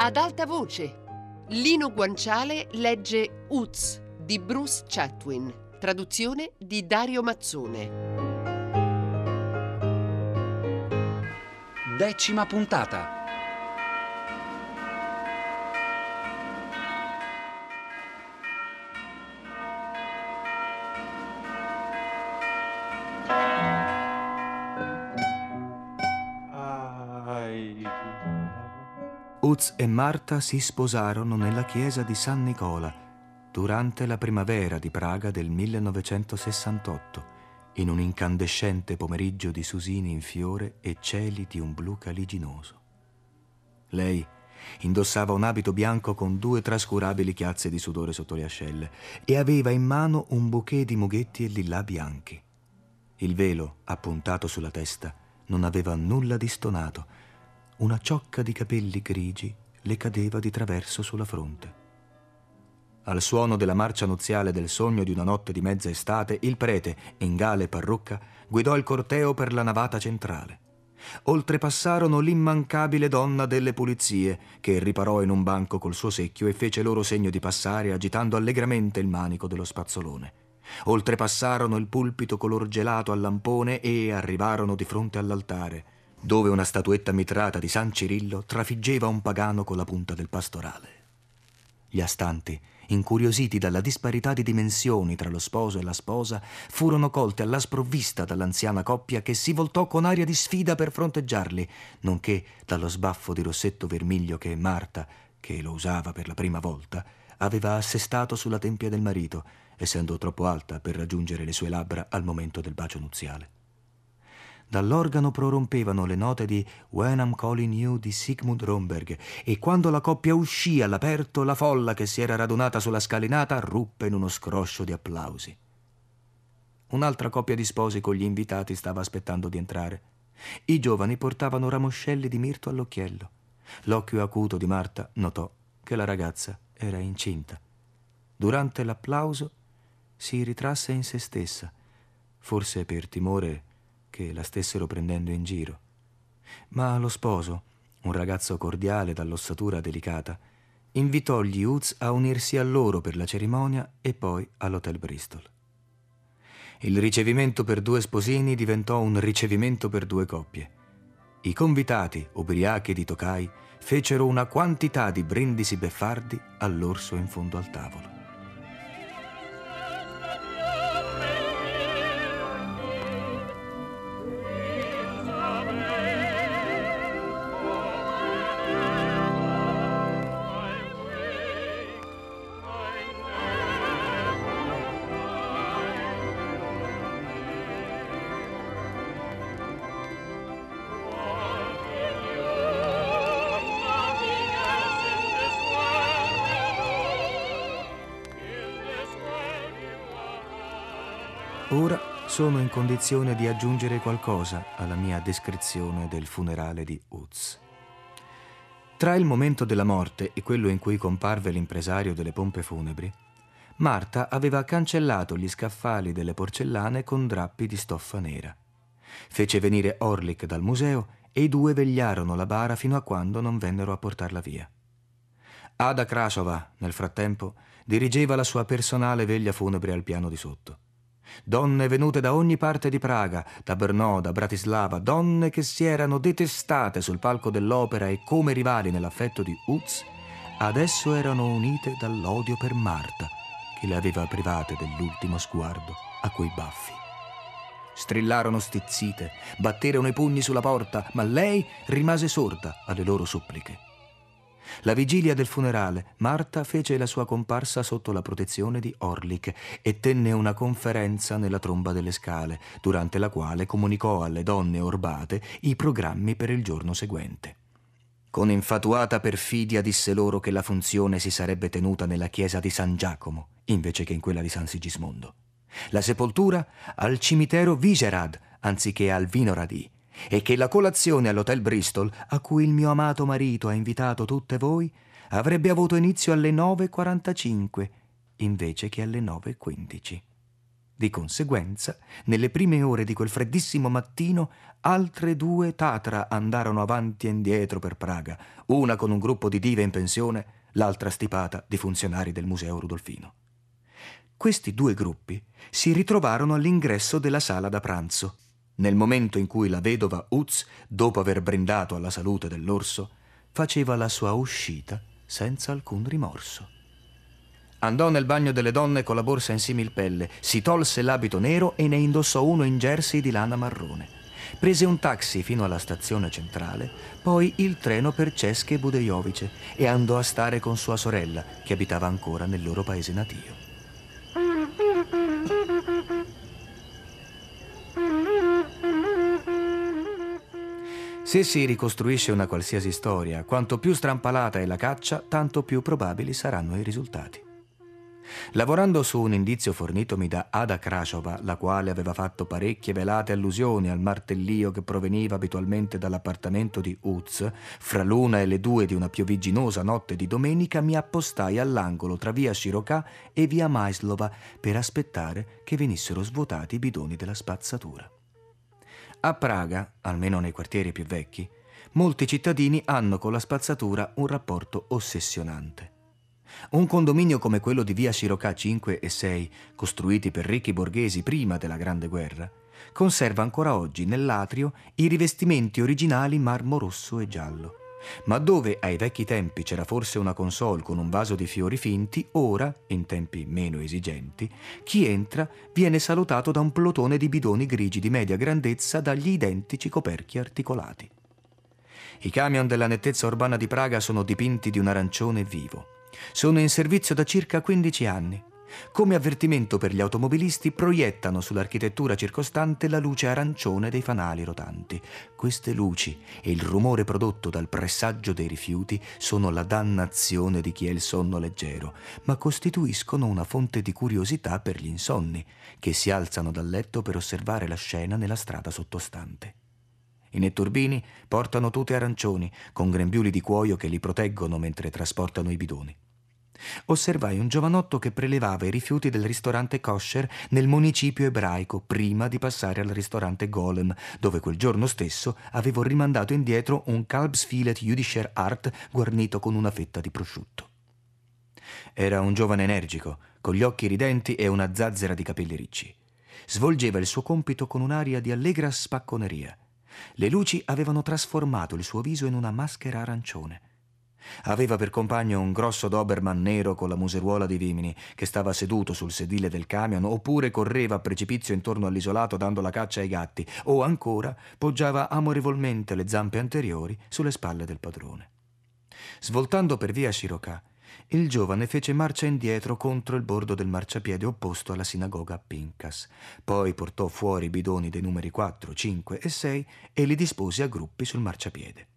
Ad alta voce. Lino Guanciale legge Uz di Bruce Chatwin, traduzione di Dario Mazzone. 10ª puntata. Uz e Marta si sposarono nella chiesa di San Nicola durante la primavera di Praga del 1968, in un incandescente pomeriggio di susini in fiore e cieli di un blu caliginoso. Lei indossava un abito bianco con 2 trascurabili chiazze di sudore sotto le ascelle e aveva in mano un bouquet di mughetti e lillà bianchi. Il velo, appuntato sulla testa, non aveva nulla di stonato. Una ciocca di capelli grigi le cadeva di traverso sulla fronte. Al suono della marcia nuziale del sogno di una notte di mezza estate, il prete, in gala e parrucca, guidò il corteo per la navata centrale. Oltrepassarono l'immancabile donna delle pulizie, che riparò in un banco col suo secchio e fece loro segno di passare agitando allegramente il manico dello spazzolone. Oltrepassarono il pulpito color gelato al lampone e arrivarono di fronte all'altare, dove una statuetta mitrata di San Cirillo trafiggeva un pagano con la punta del pastorale. Gli astanti, incuriositi dalla disparità di dimensioni tra lo sposo e la sposa, furono colti alla sprovvista dall'anziana coppia che si voltò con aria di sfida per fronteggiarli, nonché dallo sbaffo di rossetto vermiglio che Marta, che lo usava per la prima volta, aveva assestato sulla tempia del marito, essendo troppo alta per raggiungere le sue labbra al momento del bacio nuziale. Dall'organo prorompevano le note di When I'm Calling You di Sigmund Romberg e quando la coppia uscì all'aperto la folla che si era radunata sulla scalinata ruppe in uno scroscio di applausi. Un'altra coppia di sposi con gli invitati stava aspettando di entrare. I giovani portavano ramoscelli di mirto all'occhiello. L'occhio acuto di Marta notò che la ragazza era incinta. Durante l'applauso si ritrasse in se stessa, forse per timore che la stessero prendendo in giro. Ma lo sposo, un ragazzo cordiale dall'ossatura delicata, invitò gli Uz a unirsi a loro per la cerimonia e poi all'Hotel Bristol. Il ricevimento per 2 sposini diventò un ricevimento per 2 coppie. I convitati, ubriachi di tocai, fecero una quantità di brindisi beffardi all'orso in fondo al tavolo. Ora sono in condizione di aggiungere qualcosa alla mia descrizione del funerale di Uz. Tra il momento della morte e quello in cui comparve l'impresario delle pompe funebri, Marta aveva cancellato gli scaffali delle porcellane con drappi di stoffa nera. Fece venire Orlik dal museo e i 2 vegliarono la bara fino a quando non vennero a portarla via. Ada Krasova, nel frattempo, dirigeva la sua personale veglia funebre al piano di sotto. Donne venute da ogni parte di Praga, da Brno, da Bratislava, donne che si erano detestate sul palco dell'opera e come rivali nell'affetto di Uz, adesso erano unite dall'odio per Marta, che le aveva private dell'ultimo sguardo a quei baffi. Strillarono stizzite, batterono i pugni sulla porta, ma lei rimase sorda alle loro suppliche. La vigilia del funerale, Marta fece la sua comparsa sotto la protezione di Orlik e tenne una conferenza nella tromba delle scale, durante la quale comunicò alle donne orbate i programmi per il giorno seguente. Con infatuata perfidia disse loro che la funzione si sarebbe tenuta nella chiesa di San Giacomo, invece che in quella di San Sigismondo. La sepoltura al cimitero Vyšehrad, anziché al Vinohrady, e che la colazione all'Hotel Bristol, a cui il mio amato marito ha invitato tutte voi, avrebbe avuto inizio alle 9:45 invece che alle 9:15. Di conseguenza, nelle prime ore di quel freddissimo mattino, altre 2 Tatra andarono avanti e indietro per Praga, una con un gruppo di dive in pensione, l'altra stipata di funzionari del Museo Rudolfino. Questi 2 gruppi si ritrovarono all'ingresso della sala da pranzo, nel momento in cui la vedova Utz, dopo aver brindato alla salute dell'orso, faceva la sua uscita senza alcun rimorso. Andò nel bagno delle donne con la borsa in similpelle, si tolse l'abito nero e ne indossò uno in jersey di lana marrone. Prese un taxi fino alla stazione centrale, poi il treno per České Budějovice e andò a stare con sua sorella, che abitava ancora nel loro paese natio. Se si ricostruisce una qualsiasi storia, quanto più strampalata è la caccia, tanto più probabili saranno i risultati. Lavorando su un indizio fornitomi da Ada Krasova, la quale aveva fatto parecchie velate allusioni al martellio che proveniva abitualmente dall'appartamento di Utz, fra l'1 e le 2 di una piovigginosa notte di domenica mi appostai all'angolo tra via Sciroka e via Maislova per aspettare che venissero svuotati i bidoni della spazzatura. A Praga, almeno nei quartieri più vecchi, molti cittadini hanno con la spazzatura un rapporto ossessionante. Un condominio come quello di via Sciroka 5 e 6, costruiti per ricchi borghesi prima della Grande Guerra, conserva ancora oggi nell'atrio i rivestimenti originali marmo rosso e giallo. Ma dove ai vecchi tempi c'era forse una console con un vaso di fiori finti, ora, in tempi meno esigenti, chi entra viene salutato da un plotone di bidoni grigi di media grandezza dagli identici coperchi articolati. I camion della nettezza urbana di Praga sono dipinti di un arancione vivo. Sono in servizio da circa 15 anni. Come avvertimento per gli automobilisti proiettano sull'architettura circostante la luce arancione dei fanali rotanti. Queste luci e il rumore prodotto dal pressaggio dei rifiuti sono la dannazione di chi ha il sonno leggero, ma costituiscono una fonte di curiosità per gli insonni, che si alzano dal letto per osservare la scena nella strada sottostante. I netturbini portano tute arancioni, con grembiuli di cuoio che li proteggono mentre trasportano i bidoni. Osservai un giovanotto che prelevava i rifiuti del ristorante kosher nel municipio ebraico prima di passare al ristorante Golem, dove quel giorno stesso avevo rimandato indietro un Kalbsfilet Jüdischer Art guarnito con una fetta di prosciutto. Era un giovane energico, con gli occhi ridenti e una zazzera di capelli ricci. Svolgeva il suo compito con un'aria di allegra spacconeria. Le luci avevano trasformato il suo viso in una maschera arancione. Aveva per compagno un grosso Doberman nero con la museruola di vimini che stava seduto sul sedile del camion, oppure correva a precipizio intorno all'isolato dando la caccia ai gatti, o ancora poggiava amorevolmente le zampe anteriori sulle spalle del padrone. Svoltando per via Sciroka, il giovane fece marcia indietro contro il bordo del marciapiede opposto alla sinagoga a Pinkas. Poi portò fuori i bidoni dei numeri 4, 5 e 6 e li dispose a gruppi sul marciapiede.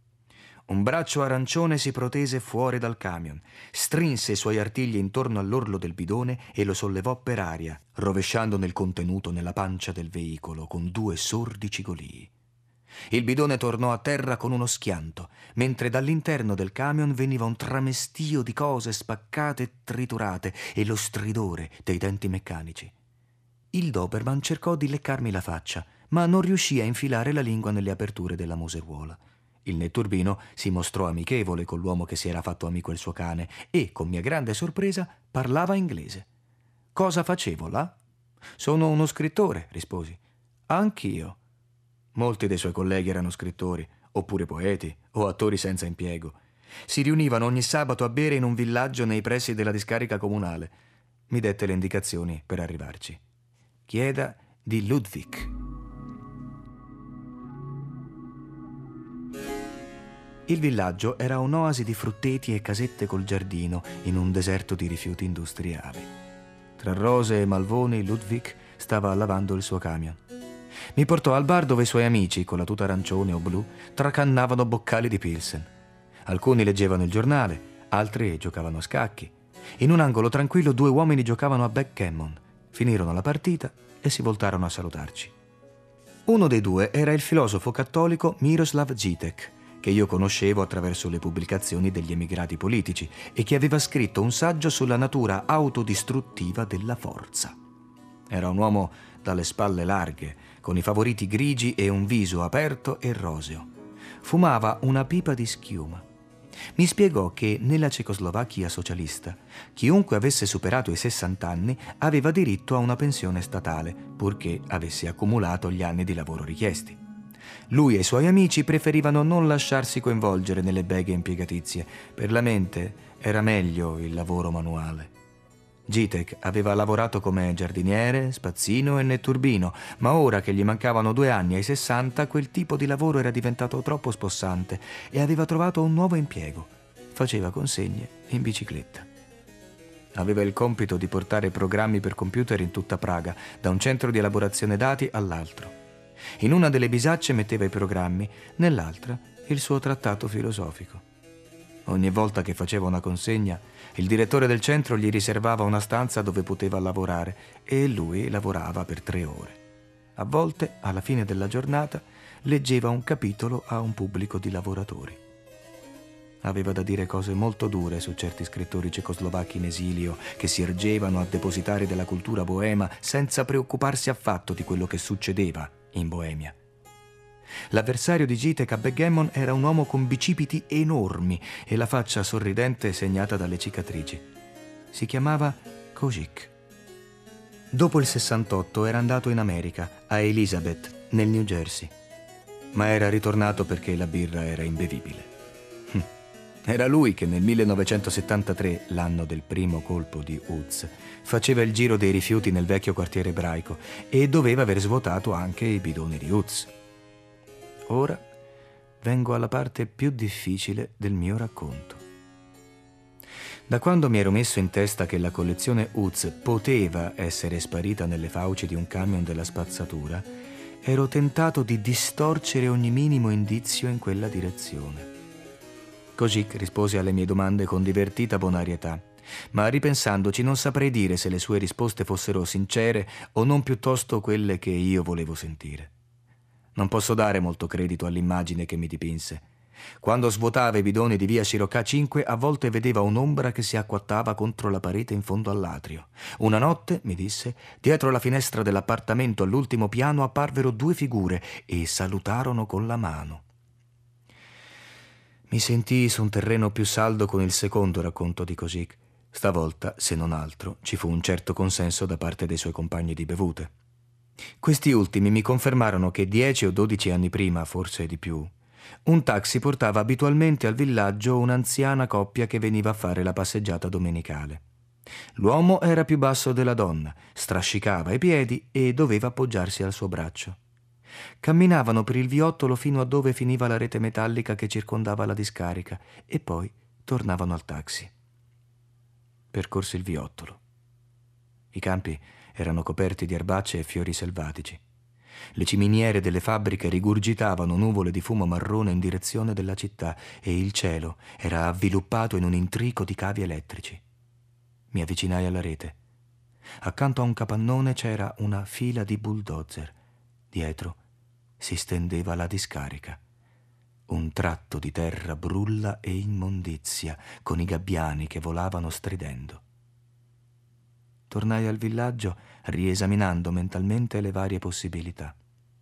Un braccio arancione si protese fuori dal camion, strinse i suoi artigli intorno all'orlo del bidone e lo sollevò per aria, rovesciandone il contenuto nella pancia del veicolo con 2 sordi cigolii. Il bidone tornò a terra con uno schianto, mentre dall'interno del camion veniva un tramestio di cose spaccate e triturate e lo stridore dei denti meccanici. Il Doberman cercò di leccarmi la faccia, ma non riuscì a infilare la lingua nelle aperture della museruola. Il netturbino si mostrò amichevole con l'uomo che si era fatto amico il suo cane e, con mia grande sorpresa, parlava inglese. «Cosa facevo là?» «Sono uno scrittore», risposi. «Anch'io». Molti dei suoi colleghi erano scrittori, oppure poeti, o attori senza impiego. Si riunivano ogni sabato a bere in un villaggio nei pressi della discarica comunale. Mi dette le indicazioni per arrivarci. Chieda di Ludwig. Il villaggio era un'oasi di frutteti e casette col giardino in un deserto di rifiuti industriali. Tra rose e malvoni, Ludwig stava lavando il suo camion. Mi portò al bar dove i suoi amici, con la tuta arancione o blu, tracannavano boccali di Pilsen. Alcuni leggevano il giornale, altri giocavano a scacchi. In un angolo tranquillo 2 uomini giocavano a backgammon. Finirono la partita e si voltarono a salutarci. Uno dei 2 era il filosofo cattolico Miroslav Žižek, che io conoscevo attraverso le pubblicazioni degli emigrati politici e che aveva scritto un saggio sulla natura autodistruttiva della forza. Era un uomo dalle spalle larghe, con i favoriti grigi e un viso aperto e roseo. Fumava una pipa di schiuma. Mi spiegò che nella Cecoslovacchia socialista chiunque avesse superato i 60 anni aveva diritto a una pensione statale, purché avesse accumulato gli anni di lavoro richiesti. Lui e i suoi amici preferivano non lasciarsi coinvolgere nelle beghe impiegatizie. Per la mente era meglio il lavoro manuale. Žižek aveva lavorato come giardiniere, spazzino e netturbino, ma ora che gli mancavano 2 anni ai 60, quel tipo di lavoro era diventato troppo spossante e aveva trovato un nuovo impiego. Faceva consegne in bicicletta. Aveva il compito di portare programmi per computer in tutta Praga, da un centro di elaborazione dati all'altro. In una delle bisacce metteva i programmi, nell'altra il suo trattato filosofico. Ogni volta che faceva una consegna, il direttore del centro gli riservava una stanza dove poteva lavorare e lui lavorava per 3 ore. A volte, alla fine della giornata, leggeva un capitolo a un pubblico di lavoratori. Aveva da dire cose molto dure su certi scrittori cecoslovacchi in esilio che si ergevano a depositari della cultura boema senza preoccuparsi affatto di quello che succedeva in Boemia. L'avversario di Žižek a backgammon era un uomo con bicipiti enormi e la faccia sorridente segnata dalle cicatrici. Si chiamava Kožík. Dopo il 68 era andato in America, a Elizabeth, nel New Jersey. Ma era ritornato perché la birra era imbevibile. Era lui che nel 1973, l'anno del primo colpo di Uц, faceva il giro dei rifiuti nel vecchio quartiere ebraico e doveva aver svuotato anche i bidoni di Uц. Ora vengo alla parte più difficile del mio racconto. Da quando mi ero messo in testa che la collezione Uц poteva essere sparita nelle fauci di un camion della spazzatura, ero tentato di distorcere ogni minimo indizio in quella direzione. Kožík rispose alle mie domande con divertita bonarietà, ma ripensandoci non saprei dire se le sue risposte fossero sincere o non piuttosto quelle che io volevo sentire. Non posso dare molto credito all'immagine che mi dipinse. Quando svuotava i bidoni di via Sciroccà 5, a volte vedeva un'ombra che si acquattava contro la parete in fondo all'atrio. Una notte, mi disse, dietro la finestra dell'appartamento all'ultimo piano apparvero 2 figure e salutarono con la mano. Mi sentii su un terreno più saldo con il secondo racconto di Kožík. Stavolta, se non altro, ci fu un certo consenso da parte dei suoi compagni di bevute. Questi ultimi mi confermarono che 10 o 12 anni prima, forse di più, un taxi portava abitualmente al villaggio un'anziana coppia che veniva a fare la passeggiata domenicale. L'uomo era più basso della donna, strascicava i piedi e doveva appoggiarsi al suo braccio. Camminavano per il viottolo fino a dove finiva la rete metallica che circondava la discarica e poi tornavano al taxi. Percorse il viottolo. I campi erano coperti di erbacce e fiori selvatici. Le ciminiere delle fabbriche rigurgitavano nuvole di fumo marrone in direzione della città e il cielo era avviluppato in un intrico di cavi elettrici. Mi avvicinai alla rete. Accanto a un capannone c'era una fila di bulldozer. Dietro si stendeva la discarica. Un tratto di terra brulla e immondizia, con i gabbiani che volavano stridendo. Tornai al villaggio riesaminando mentalmente le varie possibilità.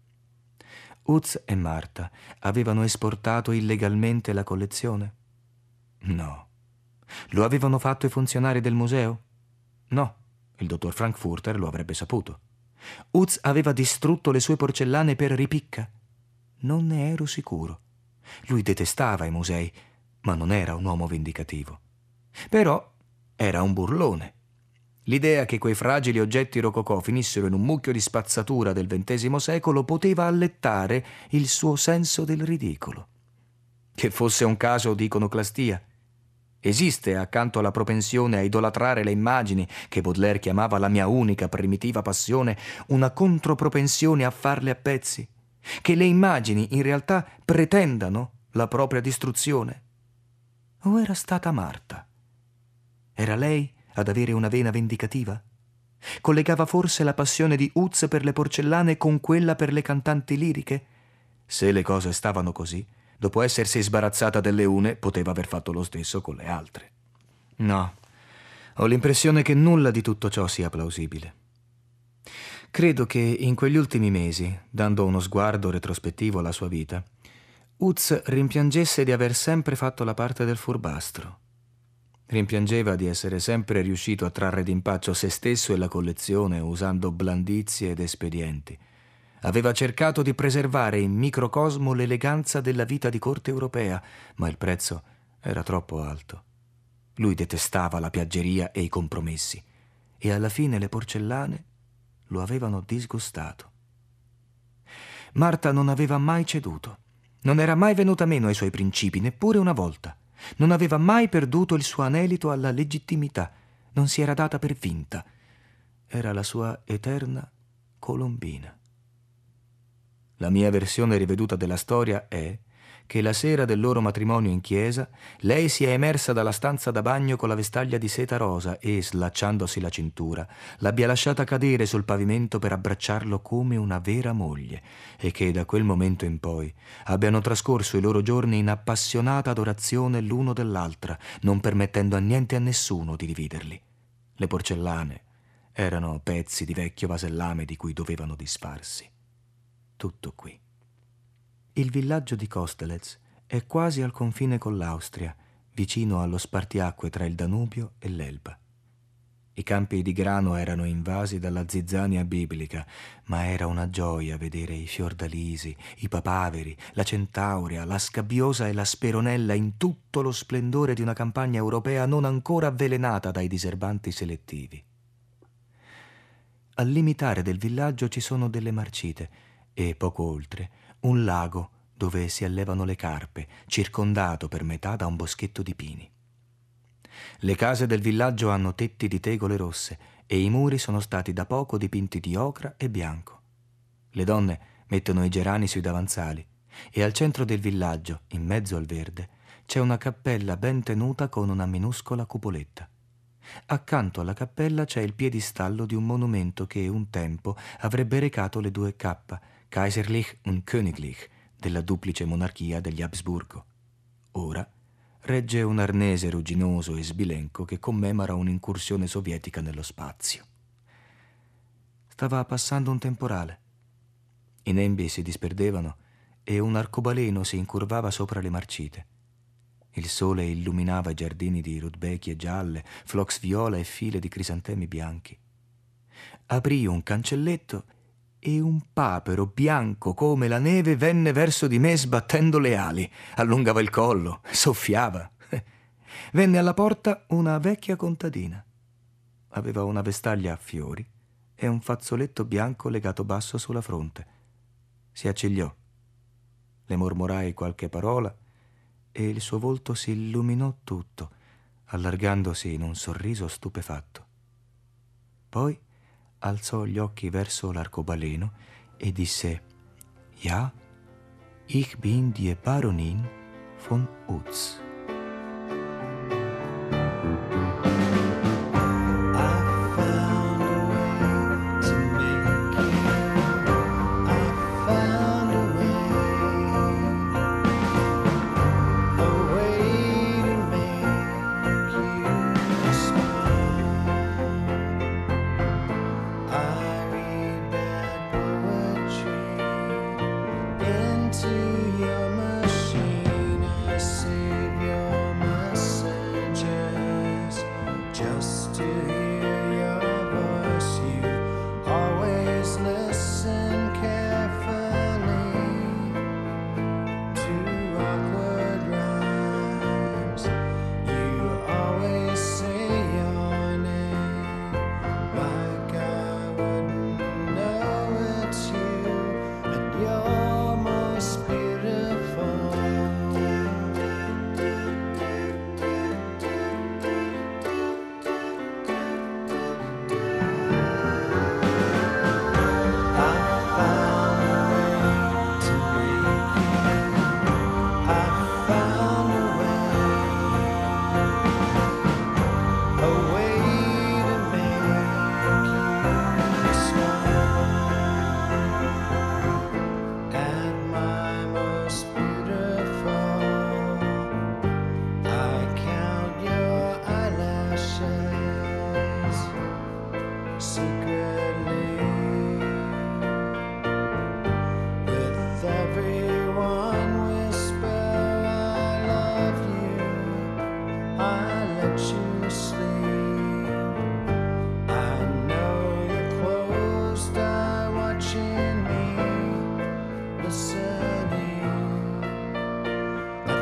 Uc e Marta avevano esportato illegalmente la collezione? No. Lo avevano fatto i funzionari del museo? No, il dottor Frankfurter lo avrebbe saputo. Uc aveva distrutto le sue porcellane per ripicca? Non ne ero sicuro. Lui detestava i musei, ma non era un uomo vendicativo. Però era un burlone. L'idea che quei fragili oggetti rococò finissero in un mucchio di spazzatura del XX secolo poteva allettare il suo senso del ridicolo. Che fosse un caso di iconoclastia. Esiste, accanto alla propensione a idolatrare le immagini, che Baudelaire chiamava la mia unica primitiva passione, una contropropensione a farle a pezzi? Che le immagini in realtà pretendano la propria distruzione? O era stata Marta? Era lei ad avere una vena vendicativa? Collegava forse la passione di Uc per le porcellane con quella per le cantanti liriche? Se le cose stavano così, dopo essersi sbarazzata delle une, poteva aver fatto lo stesso con le altre. No, ho l'impressione che nulla di tutto ciò sia plausibile. Credo che in quegli ultimi mesi, dando uno sguardo retrospettivo alla sua vita, Utz rimpiangesse di aver sempre fatto la parte del furbastro. Rimpiangeva di essere sempre riuscito a trarre d'impaccio se stesso e la collezione usando blandizie ed espedienti. Aveva cercato di preservare in microcosmo l'eleganza della vita di corte europea, ma il prezzo era troppo alto. Lui detestava la piaggeria e i compromessi, e alla fine le porcellane lo avevano disgustato. Marta non aveva mai ceduto, non era mai venuta meno ai suoi principi, neppure una volta. Non aveva mai perduto il suo anelito alla legittimità, non si era data per vinta. Era la sua eterna Colombina. La mia versione riveduta della storia è che la sera del loro matrimonio in chiesa lei si è emersa dalla stanza da bagno con la vestaglia di seta rosa e, slacciandosi la cintura, l'abbia lasciata cadere sul pavimento per abbracciarlo come una vera moglie, e che da quel momento in poi abbiano trascorso i loro giorni in appassionata adorazione l'uno dell'altra, non permettendo a niente e a nessuno di dividerli. Le porcellane erano pezzi di vecchio vasellame di cui dovevano disfarsi. Tutto qui. Il villaggio di Kostelec è quasi al confine con l'Austria, vicino allo spartiacque tra il Danubio e l'Elba. I campi di grano erano invasi dalla zizzania biblica, ma era una gioia vedere i fiordalisi, i papaveri, la centaurea, la scabbiosa e la speronella in tutto lo splendore di una campagna europea non ancora avvelenata dai diserbanti selettivi. Al limitare del villaggio ci sono delle marcite e, poco oltre, un lago dove si allevano le carpe, circondato per metà da un boschetto di pini. Le case del villaggio hanno tetti di tegole rosse e i muri sono stati da poco dipinti di ocra e bianco. Le donne mettono i gerani sui davanzali e al centro del villaggio, in mezzo al verde, c'è una cappella ben tenuta con una minuscola cupoletta. Accanto alla cappella c'è il piedistallo di un monumento che un tempo avrebbe recato le due K, Kaiserlich und Königlich, della duplice monarchia degli Habsburgo. Ora regge un arnese rugginoso e sbilenco che commemora un'incursione sovietica nello spazio. Stava passando un temporale. I nembi si disperdevano e un arcobaleno si incurvava sopra le marcite. Il sole illuminava i giardini di rudbecchie gialle, phlox viola e file di crisantemi bianchi. Aprì un cancelletto e un papero bianco come la neve venne verso di me sbattendo le ali, allungava il collo, soffiava. Venne alla porta una vecchia contadina. Aveva una vestaglia a fiori e un fazzoletto bianco legato basso sulla fronte. Si accigliò. Le mormorai qualche parola e il suo volto si illuminò tutto, allargandosi in un sorriso stupefatto. Poi alzò gli occhi verso l'arcobaleno e disse: Ja, ich bin die Baronin von Utz. Into your machine, I save you.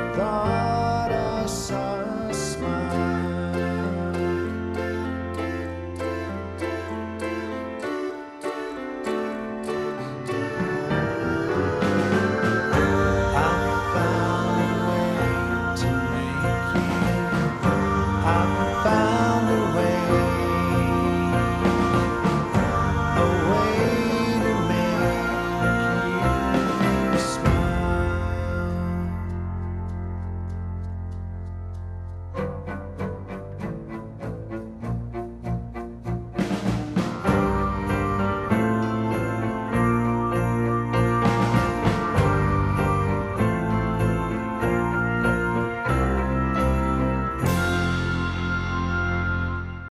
thought